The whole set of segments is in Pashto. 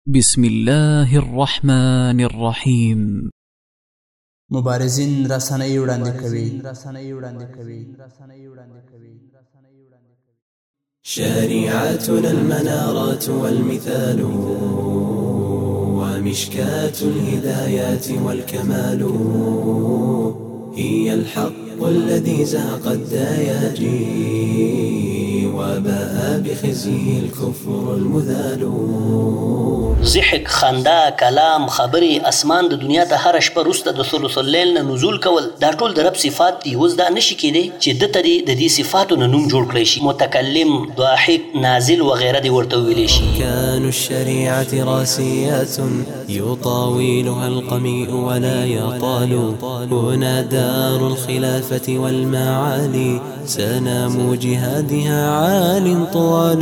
بسم الله الرحمن الرحيم. مبارزین رسنۍ وړاندې کوي. شريعتنا المنارات والمثال ومشكاة الهدايات والكمال هي الحق الذي زهق الدياجي وباء بخزيه الكفر المذال. ضحك خندا کلام خبري اسمان د دنیا ته هر شپه وروسته د ثلث الليل نه نزول کول دا ټول د رب صفات دي. اوس دا نشي کېدی چې دته د دې صفاتو نه نوم جوړ کړی شي. متکلم، ضاحك، نازل وغیره دي ورته ویلی شي. كان الشريعة راسيات يطاولها القميء ولا يطال. هنا دار الخلافة والمعالي سنام جهادها عال طوال.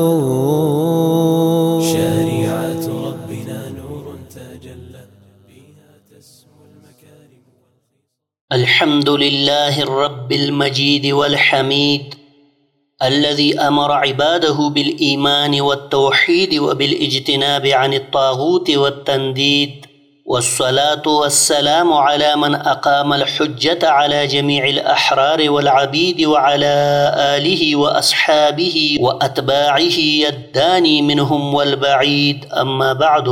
شريعة ربنا نور تجلى بها تسمو المكارم. الحمد لله الرب المجيد والحميد الذي أمر عباده بالإيمان والتوحيد وبالاجتناب عن الطاغوت والتنديد، والصلاة والسلام على من أقام الحجة على جميع الأحرار والعبيد وعلى آله وأصحابه وأتباعه الداني منهم والبعيد. أما بعد،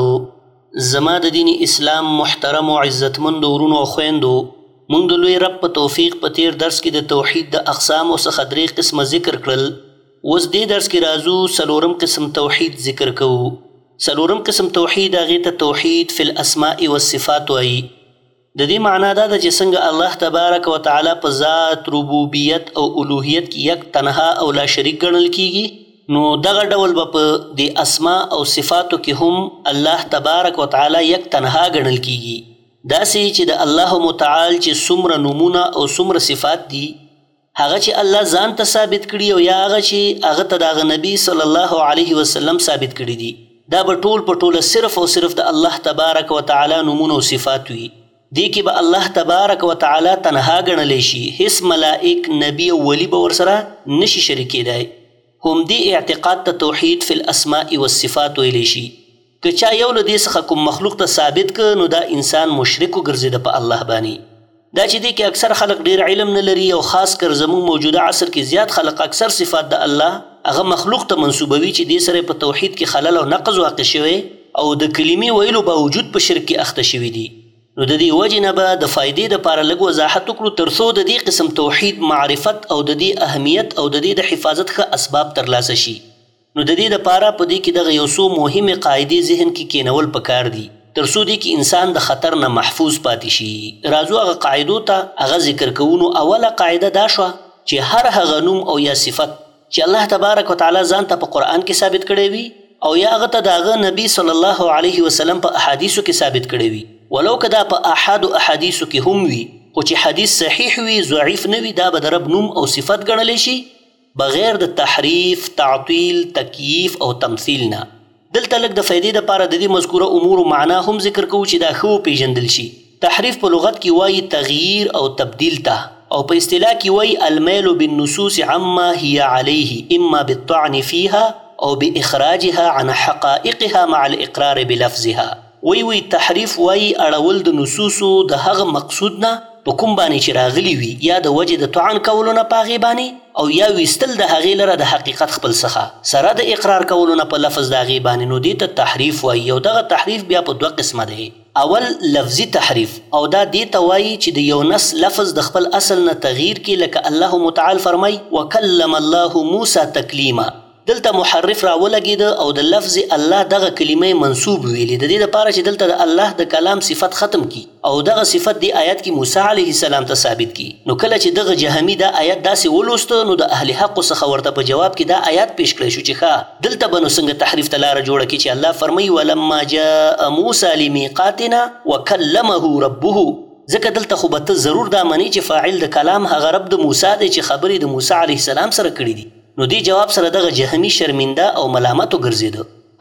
زماد دين اسلام محترم و عزتمند ورونو او خويندو، مونږ د لوی رب په توفیق په تیر درس کې د توحید د اقسامو څخه درې قسمه ذکر کړل. اوس دې درس کې راځو څلورم قسم توحید ذکر کوو. څلورم قسم توحید هغې ته توحید فی الاسماء والصفات وایي. د دې معنا دا ده چې څنګه الله تبارک وتعالی په ذات، ربوبیت او الوهیت کې یک تنها او لا شریک ګڼل کیږي، نو دغه ډول به په د اسماء او صفاتو کې هم الله تبارک وتعالی یک تنها ګڼل کیږي. داسې چې د الله متعال چې څومره نومونه او څومره صفات دي هغه چې الله ځان ته ثابت کړي او یا هغه چې هغه ته د هغه نبي صلی الله علیه وسلم ثابت کړي دي، دا به ټول په ټوله صرف او صرف د الله تبارک وتعالی نومونه او صفات وي. دې کې به الله تبارک وتعالی تنها ګڼلی شي. هیڅ ملائک، نبي او ولی به ورسره نشي شریکېدی. هم دې اعتقاد ته توحید فی الاسماء والصفات ویلی شي. که چا یو له دې څخه کوم مخلوق ته ثابت که نو دا انسان مشرک وګرځېده په الله باندې. دا چې دې کې اکثر خلق ډېر علم نه لري او خاص کر زموږ موجوده عصر کې زیات خلق اکثر صفات د الله هغه مخلوق ته منسوبوي چې دې سره په توحید کې خلل او نقض واقع شوی او د کلمې ویلو باوجود په شرک کې اخته شوي دي. نو د دې وجې نه به د فایدې دپاره لږ وضاحت وکړو تر څو د دې قسم توحید معرفت او د دې اهمیت او د دې د حفاظت ښه اسباب ترلاسه شي. نو د دې دپاره په دې کې دغه یو څو مهمې قاعدې ذهن کې کینول پکار دي تر څو دې کې انسان د خطر نه محفوظ پاتې شي. راځو هغه قاعدو ته هغه ذکر کوو. نو اوله قاعده دا شوه چې هر هغه نوم او یا صفت چې الله تبارک وتعالی ځان ته په قرآن کې ثابت کړی وي او یا هغه ته د هغه نبي صلی الله علیه وسلم په احادیثو کې ثابت کړی وي، ولو که دا په احادو احادیثو کې هم وي خو چې حدیث صحیح وي، ضعیف نه وي، دا به د رب نوم او صفت ګڼلی شي بغیر د تحریف، تعطیل، تکییف او تمثیل نه. دلته لږ د فایدې دپاره د دې مذکوره امورو معنا هم ذکر کوو چې دا ښه وپېژندل شي. تحریف په لغت کې وایي تغییر او تبدیل ته، او په اصطلاح کې وایي المیل بالنصوص عما هي علیه اما بالطعن فيها او باخراجها عن حقائقها مع الاقرار بلفظها. وی تحریف وایي اړول د نصوصو د هغه مقصود نه په کوم باندې چې راغلي وي، یا د وجې د طعن کولو نه په هغې باندې، او یا ویستل د هغې لره د حقیقت خپل څخه سره د اقرار کولو نه په لفظ د هغې باندې. نو دې ته تحریف وایي. او دغه تحریف بیا په دوه قسمه دی. اول لفظي تحریف، او دا دې ته وایي چې د یو نص لفظ د خپل اصل نه تغییر کې، لکه الله متعال فرمای وکلم الله موسی تکلیما. دلته محرف راولګېده او د لفظ الله دغه کلمې منصوب ویلې د دې دپاره چې دلته د الله د کلام صفت ختم کی او دغه صفت دی آیت کې موسی علیه السلام ته ثابت کی. نو کله چې دغه جهمي دا آیت داسې ولوسته نو د اهل حقو څخه ورته په جواب کې دا آیت پیش کړی شو چې ښه دلته به نو څنګه تحریف ته لاره جوړه کړي چې الله فرمایي ولما جاء موسی لمیقاتنا وکلمه ربه. ځکه دلته خو به ته ضرور دا منې چې فاعل د کلام هغه رب د موسی دی چې خبرې د موسی علیه السلام سره کړي دي. نو دې جواب سره دغه جهمي شرمنده او ملامت وګرځېده.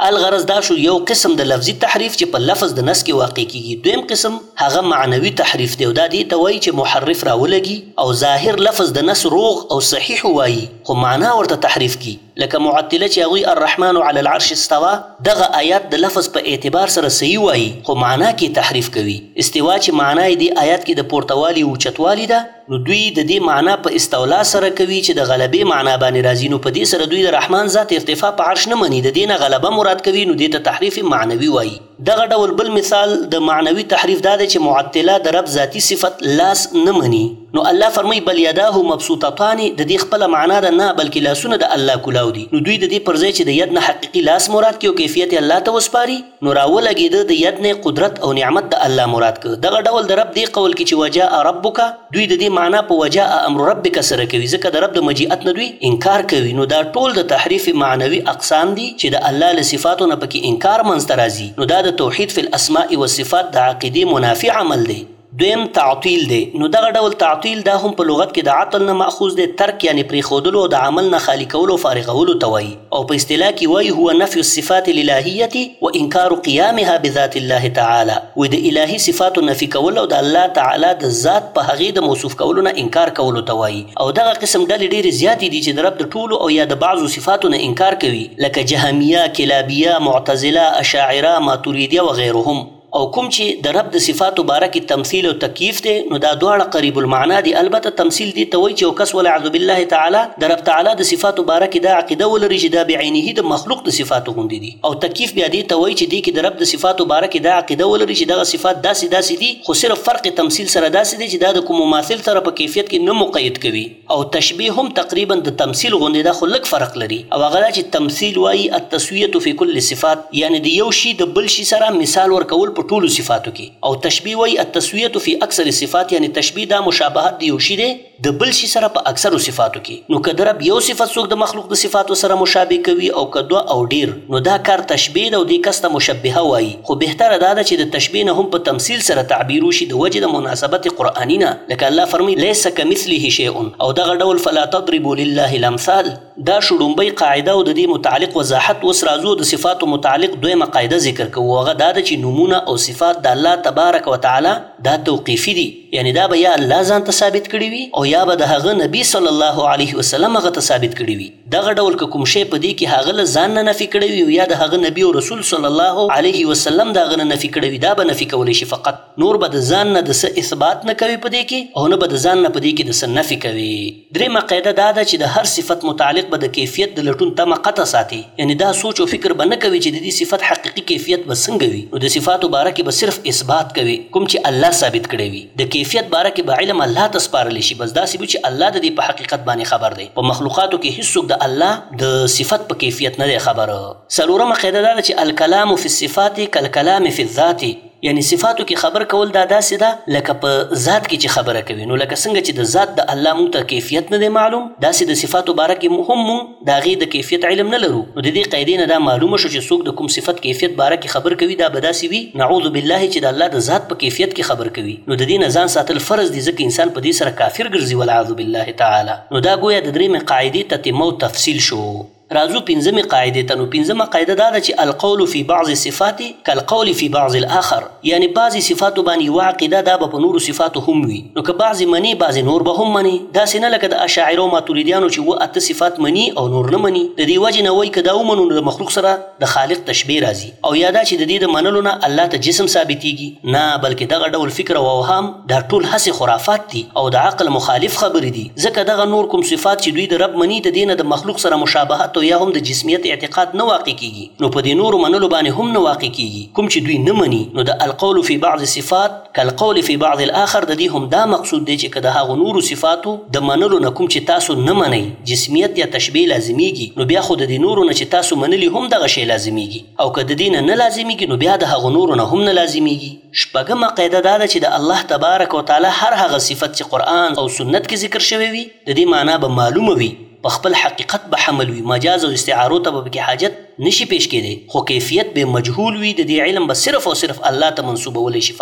الغرض دا شو یو قسم د لفظي تحریف چې په لفظ د نس کې واقع کیږي. دویم قسم هغه معنوي تحریف دی او دا دې ته وایي چې محرف راولګي او ظاهر لفظ د نس روغ او صحیح وایي خو معنا ورته تحریف کی. لکه معطله چې هغوی الرحمن علی العرش استوا دغه آیات د لفظ په اعتبار سره صحیح وایي خو معنا کې تحریف کوي. استوا چې معنا یې دې آیات کې د پورتوالي او اوچتوالي ده نو دوی د دې معنا په استولا سره کوي چې د غلبې معنا باندې راځي نو په دې سره دوی د رحمان ذات ارتفاع په عرش نه مني د دې نه غلبه مراد کوي نو دې ته تحریف معنوي وایي. دغه ډول بل مثال د معنوي تحریف دا دی چې معطله د رب ذاتی صفت لاس نه مني نو الله فرمایي بل یداه مبسوطتان د دې خپله معنا ده نه بلکې لاسونه د الله کولاو دي نو دوی د دې پر ځای چې د ید نه حقیقي لاس مراد کړي او کیفیت الله ته وسپاري نو راولګېده د ید نه قدرت او نعمت د الله مراد کړه. دغه ډول د رب دې قول کې چې وجاء ربک دوی د دې معنا په وجاء امر ربک سره کوي ځکه د رب د مجیئت نه دوی انکار کوي نو دا ټول د تحریف معنوي اقسام دي چې د الله له صفاتو نه پکې انکار منځته راځي نو دا د توحید فی الاسماء والصفات د عقیدې منافی عمل دی. دویم تعطیل دی نو دغه ډول تعطیل دا هم په لغت کې د عطل نه ماخوذ دی ترک یعنی پریښودلو او د عمل نه خالی کولو او فارغولو ته وایي او په اصطلاح کې وایي هو نفی الصفات الالهیة وانکار قیامها بذات الله تعالی وایي د الهي صفاتو نفي کول او د الله تعالی د ذات په هغې د موصوف کولو نه انکار کولو ته وایي او دغه قسم ډلې ډېرې زیاتې دي چې د رب د ټولو او یا د بعضو صفاتو نه انکار کوي لکه جهمیه کلابیه معتزله اشاعره ماتوریدیه وغیرهم او کوم چې د رب د صفاتو باره کې تمثیل او تکییف دی نو دا دواړه قریب المعنا دي. البته تمثیل دي ته وایي چې یو کس والعیاذ بالله تعالی د رب تعالی د صفاتو باره کې دا عقیده ولري چې دا بعینه د مخلوق د صفاتو غوندې دي او تکییف بیا دې ته وایي چې دې کې د رب د صفاتو باره کې دا عقیده ولري چې دغه صفات داسې دي خو صرف فرق تمثیل سره داسې دی چې دا د کوم مماثل سره په کیفیت کې نه مقید کوي او تشبیه هم تقریبا د تمثیل غوندې دا خو لږ فرق لري او هغه دا چې تمثیل وایي التسویه فی کل صفات یعنی د یو شي د بل شي سره مثال ورکول په ټولو صفاتو کې او تشبیه وی التسویه فی اکثر صفات یعنی تشبیه دا مشابهت دی یو شی دی د بل شي سره په اکثرو صفاتو کې نو که د رب یو صفت څوک د مخلوق د صفاتو سره مشابه کوي او که دوه او ډیر نو دا کار تشبیه ده او دې کس ته مشبهه وایي خو بهتره دا ده چې د تشبیه نه هم په تمثیل سره تعبیر وشي د وجې د مناسبت قرآني نه لکه الله فرمایي لیس کمثله شیء او دغه ډول فلا تضربوا لله الامثال دا شړومبۍ قاعده او د دې متعلق وضاحت اوس راځو د صفاتو متعلق دویمه قاعده ذکر کوو هغه دا ده چې نومونه او صفات د الله تبارک وتعالی دا توقیفي دي یعنی دا به یا الله ځان ته ثابت کړي وي او یا به د هغه نبی صلی الله علیه وسلم هغه ته ثابت کړي وي دغه ډول که کوم شی په دې کې هغه له ځان نه نفي کړی وي او یا د هغه نبی او رسول صلی الله علیه وسلم د هغه نه نفي کړی وي دا به نفي کولی شي فقط نور به د ځان نه د څه اثبات نه کوي په دې کې او نه به د ځان نه په دې کې د څه نفي کوي. درېیمه قاعده دا ده چې د هر صفت متعلق به د کیفیت د لټون تمه قطع ساتي یعنی دا سوچ او فکر به نه کوي چې د دې صفت حقیقي کیفیت به څنګه وي نو د صفاتو باره کې به صرف اثبات کوي کوم چې الله ثابت کړی وي د کیفیت باره کې به علم الله ته سپارلی شي بس داسې وي چې الله د دې په حقیقت باندې خبر دی په مخلوقاتو کې هیڅوک د الله د صفت په کیفیت نه دی خبره. څلورمه قاعده دا ده چې الکلام فی الصفات کالکلام فی الذات یعنی صفاتو کې خبر کول دا داسې ده لکه په ذات کې چې خبره کوي نو لکه څنګه چې د ذات د الله مونږ ته کیفیت نه دی معلوم داسې د صفاتو باره کې هم مونږ د هغې د کیفیت علم نه لرو نو د دې قاعدې نه دا معلومه شو چې څوک د کوم صفت کیفیت باره کې خبر کوي دا به داسې وي نعوذ بالله چې د الله د ذات په کیفیت کې خبر کوي نو د دې نه ځان ساتل فرض دي ځکه انسان په دې سره کافر ګرځي والعیاذ بالله تعالی. نو دا گویا د درېیمې قاعدې تتمه او تفصیل شو. راځو پنځمې قاعدې ته نو پنځمه قاعده دا ده چې القول فی بعض الصفات کالقول فی بعض الاخر یعنی بعضی صفاتو باندې یوه عقیده دا به په نورو صفاتو هم وي نو که بعضې مني بعضې نور به هم مني داسې نه لکه د اشاعرو ماتوریدیانو چې اووه اته صفات مني او نور نه مني د دې وجې نه وایي که دا ومنو نو د مخلوق سره د خالق تشبیه راځي او یا دا چې د دې د منلو نه الله ته جسم ثابتیږي نه بلکې دغه ډول فکر او اوهام دا ټول هسې خرافات دي او د عقل مخالف خبرې دي ځکه دغه نور کوم صفات چې دوی د رب مني د دې نه د مخلوق سره مشابهت او یا هم د جسمیت اعتقاد نه واقع کیږي نو په دې نورو منلو باندې هم نه واقع کیږي کوم چې دوی نه مني نو د القول فی بعض صفات کالقول فی بعض الاخر د دې هم دا مقصود دی چې که د هغو نورو صفاتو د منلو نه کوم چې تاسو نه منئ جسمیت یا تشبیه لازمیږي نو بیا خو د دې نورو نه چې تاسو منلي هم دغه شی لازمیږي او که د دې نه لازمیږي نو بیا د هغو نورو نه هم نه لازمیږي. شپږمه قاعده دا ده چې د الله تبارک وتعالی هر هغه صفت چې قرآن او سنت کې ذکر شوی وي د دې معنا به معلومه وي په خپل حقیقت به حمل وي مجاز او استعارو ته به پکې حاجت نشي پیش کېدی خو کیفیت به مجهول وي د دې علم به صرف او صرف الله ته منسوبولی شي فقط.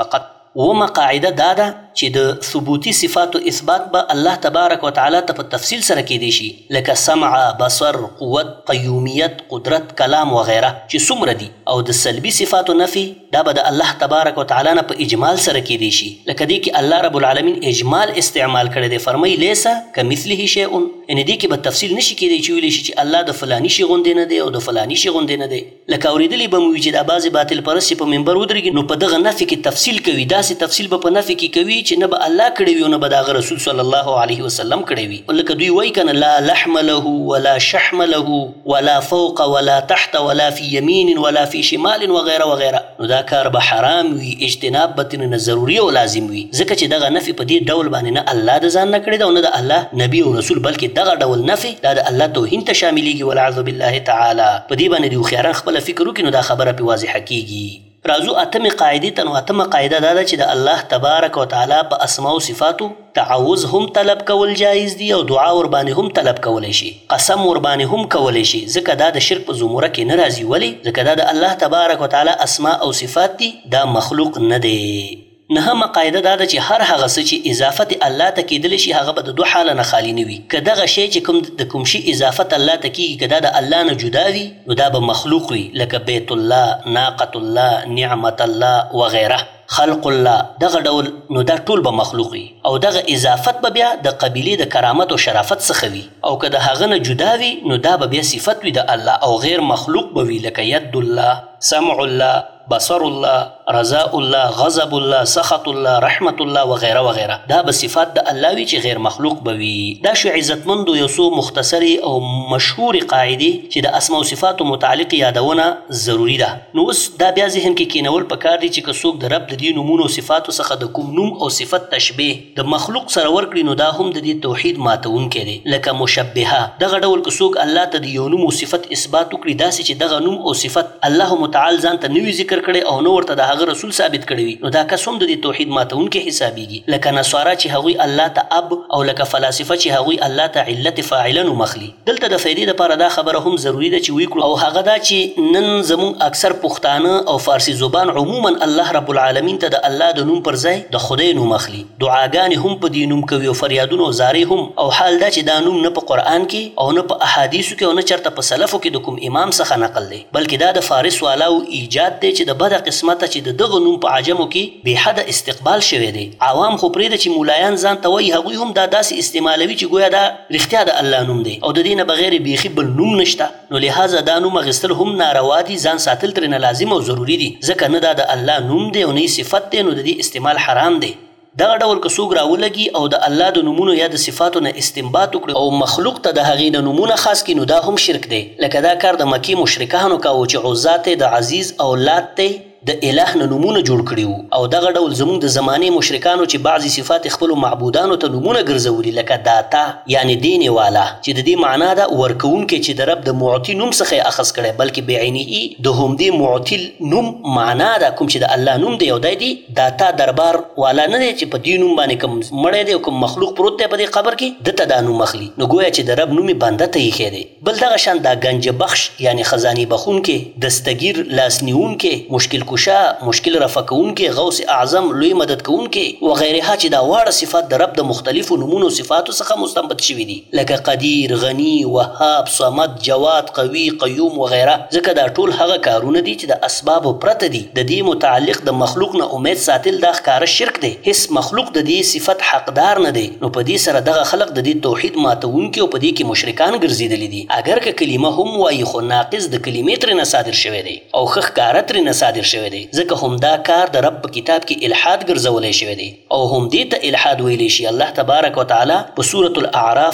اومه قاعده دا ده چې د ثبوتي صفاتو اثبات به الله تبارک وتعالی ته په تفصیل سره کیدی شي، لکه سمع، بصر، قوت، قیومیت، قدرت، کلام وغیره چې څومره دي. او د سلبي صفاتو نفي دا به د الله تبارک وتعالی نه په اجمال سره کیدی شي، لکه دې کې الله رب العالمین اجمال استعمال کړی دی، فرمایي لیس کمثله شیء، یعنی دې کې به تفصیل نشي کیدی چې ویلی شي چې الله د فلانی شي غوندې نه دی او د فلانی شي غوندې نه دی. لکه اورېدلی به مو وي چې دا بعضې باطل پرست په منبر ودرېږي نو په دغه نفي کې تفصیل کوي، داسې تفصیل به په نفي کې کوي چې نه به الله کړی وي او نه به د هغه رسول صلی الله علیه وسلم کړی وي. لکه دوی وایي که نه لا لحم له ولا شحم له ولا فوق ولا تحت ولا في يمين ولا في شمال وغیره وغیره، نو دا کار به حرام وي، اجتناب به ترنه ضروري او لازم وي، ځکه چې دغه نفي په دې ډول باندې نه الله د ځان نه کړی ده او نه د الله نبي او رسول، بلکې دغه ډول نفي دا د الله توهین ته شاملېږي والعیاذ بالله تعالی. په دې باندې د هوښیاران خپله فکر وکړي نو دا خبره پرې واضحه کیږي. راځو اتمې قاعدې ته. نو اتمه قاعده دا ده چې د الله تبارک وتعالی په اسماء او صفاتو تعوذ هم طلب کول جایز دي او دعا ورباندې هم طلب کولی شي، قسم ورباندې هم کولی شي، ځکه دا د شرک په زمره کې نه راځي. ولې؟ ځکه دا د الله تبارک وتعالی اسماء او صفات دي، دا مخلوق نه دی. نهمه قاعده دا ده چې هر هغه څه چې اضافت الله ته کیدلی شي هغه به د دوه حاله نه خالي نه وي. که دغه شی چې کوم د کوم شي اضافت الله ته کیږي که دا د الله نه جدا وي نو دا به مخلوق وي، لکه بیت الله، ناقة الله، نعمت الله وغیره، خلق الله، دغه ډول نو دا ټول به مخلوق وي. او دغه اضافت به بیا د قبیلې د کرامت او شرافت څخه وي، او که د هغه نه جدا وي نو دا به بیا صفت وي د الله او غیر مخلوق به وي، لکه ید الله، سمع الله، بصر الله، رضاء الله، غضب الله، سخط الله، رحمت الله وغیره وغیره. دا به صفات د الله وي چې غیر مخلوق به وي. دا شو عزتمندو یو څو مختصرې او مشهورې قاعدې چې د اسماء او صفاتو متعلق یادونه ضروري ده. نو اوس دا بیا ذهن کې کینول پکار دي چې که څوک د رب د دې نومونو او صفاتو څخه د کوم نوم او صفت تشبیه د مخلوق سره ورکړي نو دا هم د دې توحید ماتونکی دی، لکه مشبهه. دغه ډول که څوک الله ته د یو نوم او صفت اثبات وکړي داسې چې دغه نوم او صفت الله متعال ځان ته نوي ذکر کړي او نو ورته د هغه رسول ثابت کړي وي نو دا کس هم د دې توحید ماتونکی حسابیږي، لکه نصارا چې هغوی الله ته اب او لکه فلاسفه چې هغوی الله ته علت فاعله نومخلي. دلته د فایدې دپاره دا خبره هم ضروري ده چې وکړو، او هغه دا چې نن زموږ اکثر پښتانه او فارسي زبان عموما الله رب العالمین ته د الله د نوم پر ځای د خدای نوم اخلي، دعاګانې هم په دې نوم کوي او فریادونه او زارۍ هم. او حال دا چې دا نوم نه په قرآن کې او نه په احادیثو کې او نه چېرته په سلفو کې د کوم امام څخه نقل دی، بلکې دا د فارس والاو ایجاد دی چې د بده قسمته چې د دغه نوم په عجمو کې بې حده استقبال شوی دی. عوام خو پرېږده چې مولایان ځان ته وایي، هغوی هم دا داسې استعمالوي چې ګویا دا رښتیا د الله نوم دی او د دې نه بغیر بیخي بل نوم نشته. نو لهذا دا نوم اخیستل هم ناروا دي، ځان ساتل ترېنه لازم او ضروري دي، ځکه نه دا د الله نوم دی او نه صفت دی، نو د دې استعمال حرام دی. دغه ډول که څوک راولګي او د الله د نومونو یا د صفاتو نه استنباط وکړي او مخلوق ته د هغې د نومونه خاص کړي نو دا هم شرک دی، لکه دا کار د مکې مشرکانو کاوه چې عزا ته د عزیز او لات ته د اله نه نومونه جوړ کړي وو. او دغه ډول زموږ د زمانې مشرکانو چې بعضې صفات خپلو معبودانو ته نومونه ګرځولي، لکه داتا یعنی دین والا چې د دې معنا ده ورکوونکی چې د رب د معطي نوم څخه یې اخذ کړی، بلکې بعینه د همدې معطي نوم معنا ده کوم چې د الله نوم دی، او دی دی داتا دربار والا نه دی چې په دې نوم باندې کوم مړی دی او کوم مخلوق پروت دی په دې قبر کې دته دا نوم اخلي، نو ګویا چې د رب نوم یې بنده ته ایښی دی. بل دغه شان دا گنج بخش یعنی خزانې بخونکې، دستګیر، لاسنیونکې، مشکل کشا، مشکل رفع کوونکې، غوث اعظم، لوی مدد کوونکې وغیرها چې دا واړه صفات د رب د مختلفو نومونو صفاتو څخه مستنبط شوي دي، لکه قدیر، غنی، وهاب، صمد، جواد، قوي، قیوم وغیره. ځکه دا ټول هغه کارونه دي چې د اسبابو پرته دي. د دې متعلق د مخلوق نه امید ساتل دا ښکاره شرک دی، هیڅ مخلوق د دې صفت حقدار نه دی. نو په دې سره دغه خلق د دې توحید ماتونکي او په دې کې مشرکان ګرځېدلي دي. اگر که کلمه هم وایي خو ناقص د کلمې ترېنه صادر شوی دی او ښه ښکاره ترېنه صادر شوی دی، ځکه هم دا کار د رب په کتاب کې الحاد ګرځولی شوی دی او هم دې ته الحاد ویلی شي. الله تبارک وتعالی په سورة الاعراف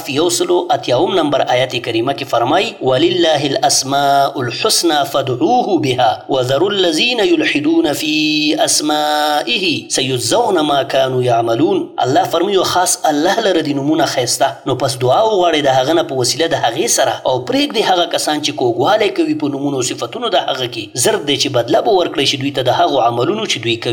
180 نمبر آیت کریمه کې فرمایي ولله الاسماء الحسنى فادعوه بها وذروا الذين يلحدون في اسمائه سيجزون ما كانوا يعملون. الله فرمایي خاص الله لره د نومونه ښایسته، نو پس دعا وغواړئ د هغه نه په وسیله د هغې سره، او پرېږدئ هغه کسان چې کوږوالی کوي په نومونو صفتونو د هغه کې، زر دی چې بدله به ورکړی شي دوی ته د هغو عملونو چې دوی کوي.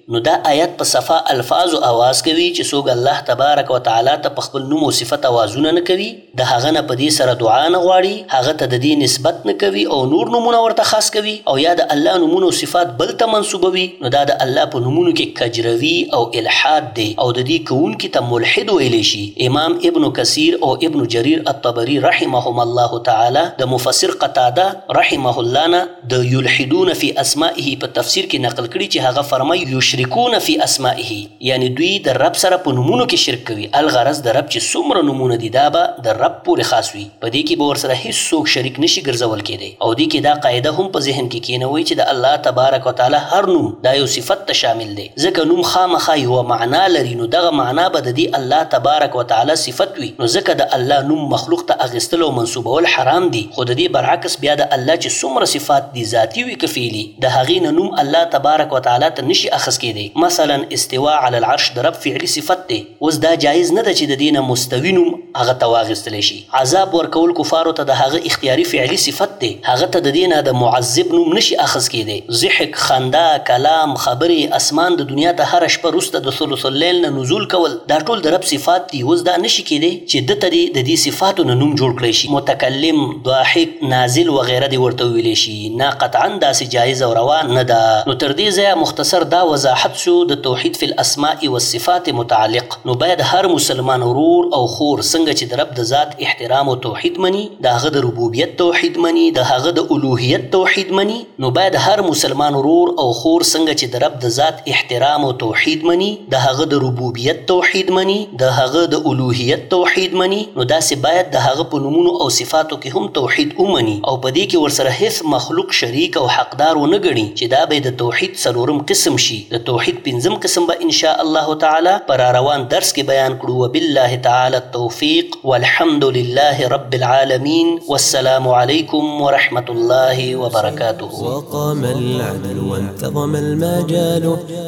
نو دا آیت په صفا الفاظ او आवाज کوي چې څوک الله تبارک وتعالی ته په خپل نوم او صفت आवाजونه نه کوي د هغه نه په دې سره دعا نه غواړي هغه ته د دې نسبت نه کوي او نور نومونه ورته خاص کوي او یا د الله نومونه او صفات بل ته منسوبوي نو دا د الله په نومونو کې کجروي او الحاد دی او د دې کوونکي ته ملحد ویلی شي. امام ابن کثیر او ابن جریر الطبری رحمهم الله تعالی د مفسر قتاده رحمه الله نه د یلحدون فی اسمائه په تفسیر کې نقل کړي چې هغه فرمایي یشرکون فی اسمائه یعنی دوی د رب سره په نومونو کې شرک کوي. الغرض د رب چې څومره نومونه دي دا به د رب پورې خاص وي په دې کې به ورسره هیڅوک شریک نشي ګرځول کېدی او دې کې دا قاعده هم په ذهن کې کېنوي چې د الله تبارک وتعالی هر نوم دا یو صفت ته شامل دی ځکه نوم خامخا یوه معنا لري نو دغه معنا به د دې الله تبارک وتعالی صفت وي نو ځکه د الله نوم مخلوق ته اخیستل او منسوبول حرام دي. خو د دې برعکس بیا د الله چې څومره صفات دي ذاتي وي که فعلي د هغې نه نوم الله تبارک وتعالی ته نشي اخذ کېدی. مثلا استوا علی العرش د رب فعلي صفت دی اوس دا جایز نه ده چې د دې نه مستوي نوم هغه ته واخیستلی شي. عذاب ورکول کفارو ته د هغه اختیاري فعلي صفت دی هغه ته د دې نه د معذب نوم نشي اخذ کېدی. ضحک خندا کلام خبرې اسمان د دنیا ته هره شپه وروسته د ثلث الليل نه نزول کول دا ټول د رب صفات دي. اوس دا نشي کېدی چې ده ته د دې صفاتو نه نوم جوړ کړی شي. متکلم ضاحک نازل وغیره دې ورته ویلی شي نه قطعا داسې جایز او روا نه ده. نو تر دې ځایه مختصر دا وضاحت شو د توحید فی الاسماء والصفات متعلق. نو باید هر مسلمان ورور او خور څنګه چې د رب د ذات احترام او توحید مني د هغه د ربوبیت توحید مني د هغه د الوهیت توحید مني نو باید هر مسلمان ورور او خور څنګه چې د رب د ذات احترام او توحید مني د هغه د ربوبیت توحید مني د هغه د الوهیت توحید مني نو داسې باید د هغه په نومونو او صفاتو کې هم توحید ومني او په دې کې ورسره هیڅ مخلوق شریک او حقدار ونه ګڼي چې دا به د توحید څلورم قسم شي. د توحید پنځم قسم به ان شاء الله تعالی پر روان درس کې بیان کړو. وبالله تعالی التوفیق والحمد لله رب العالمين والسلام عليكم ورحمة الله وبركاته. وقام العدل وانتظم المجال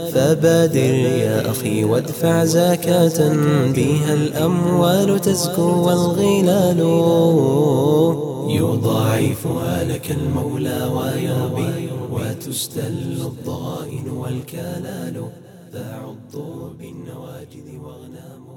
فبادر يا أخي وادفع زكاة بها الأموال تزكو والغلال يضاعفها لك المولى ويربي وتستل الضغائن والكلال تعض بالنواجذ واغنام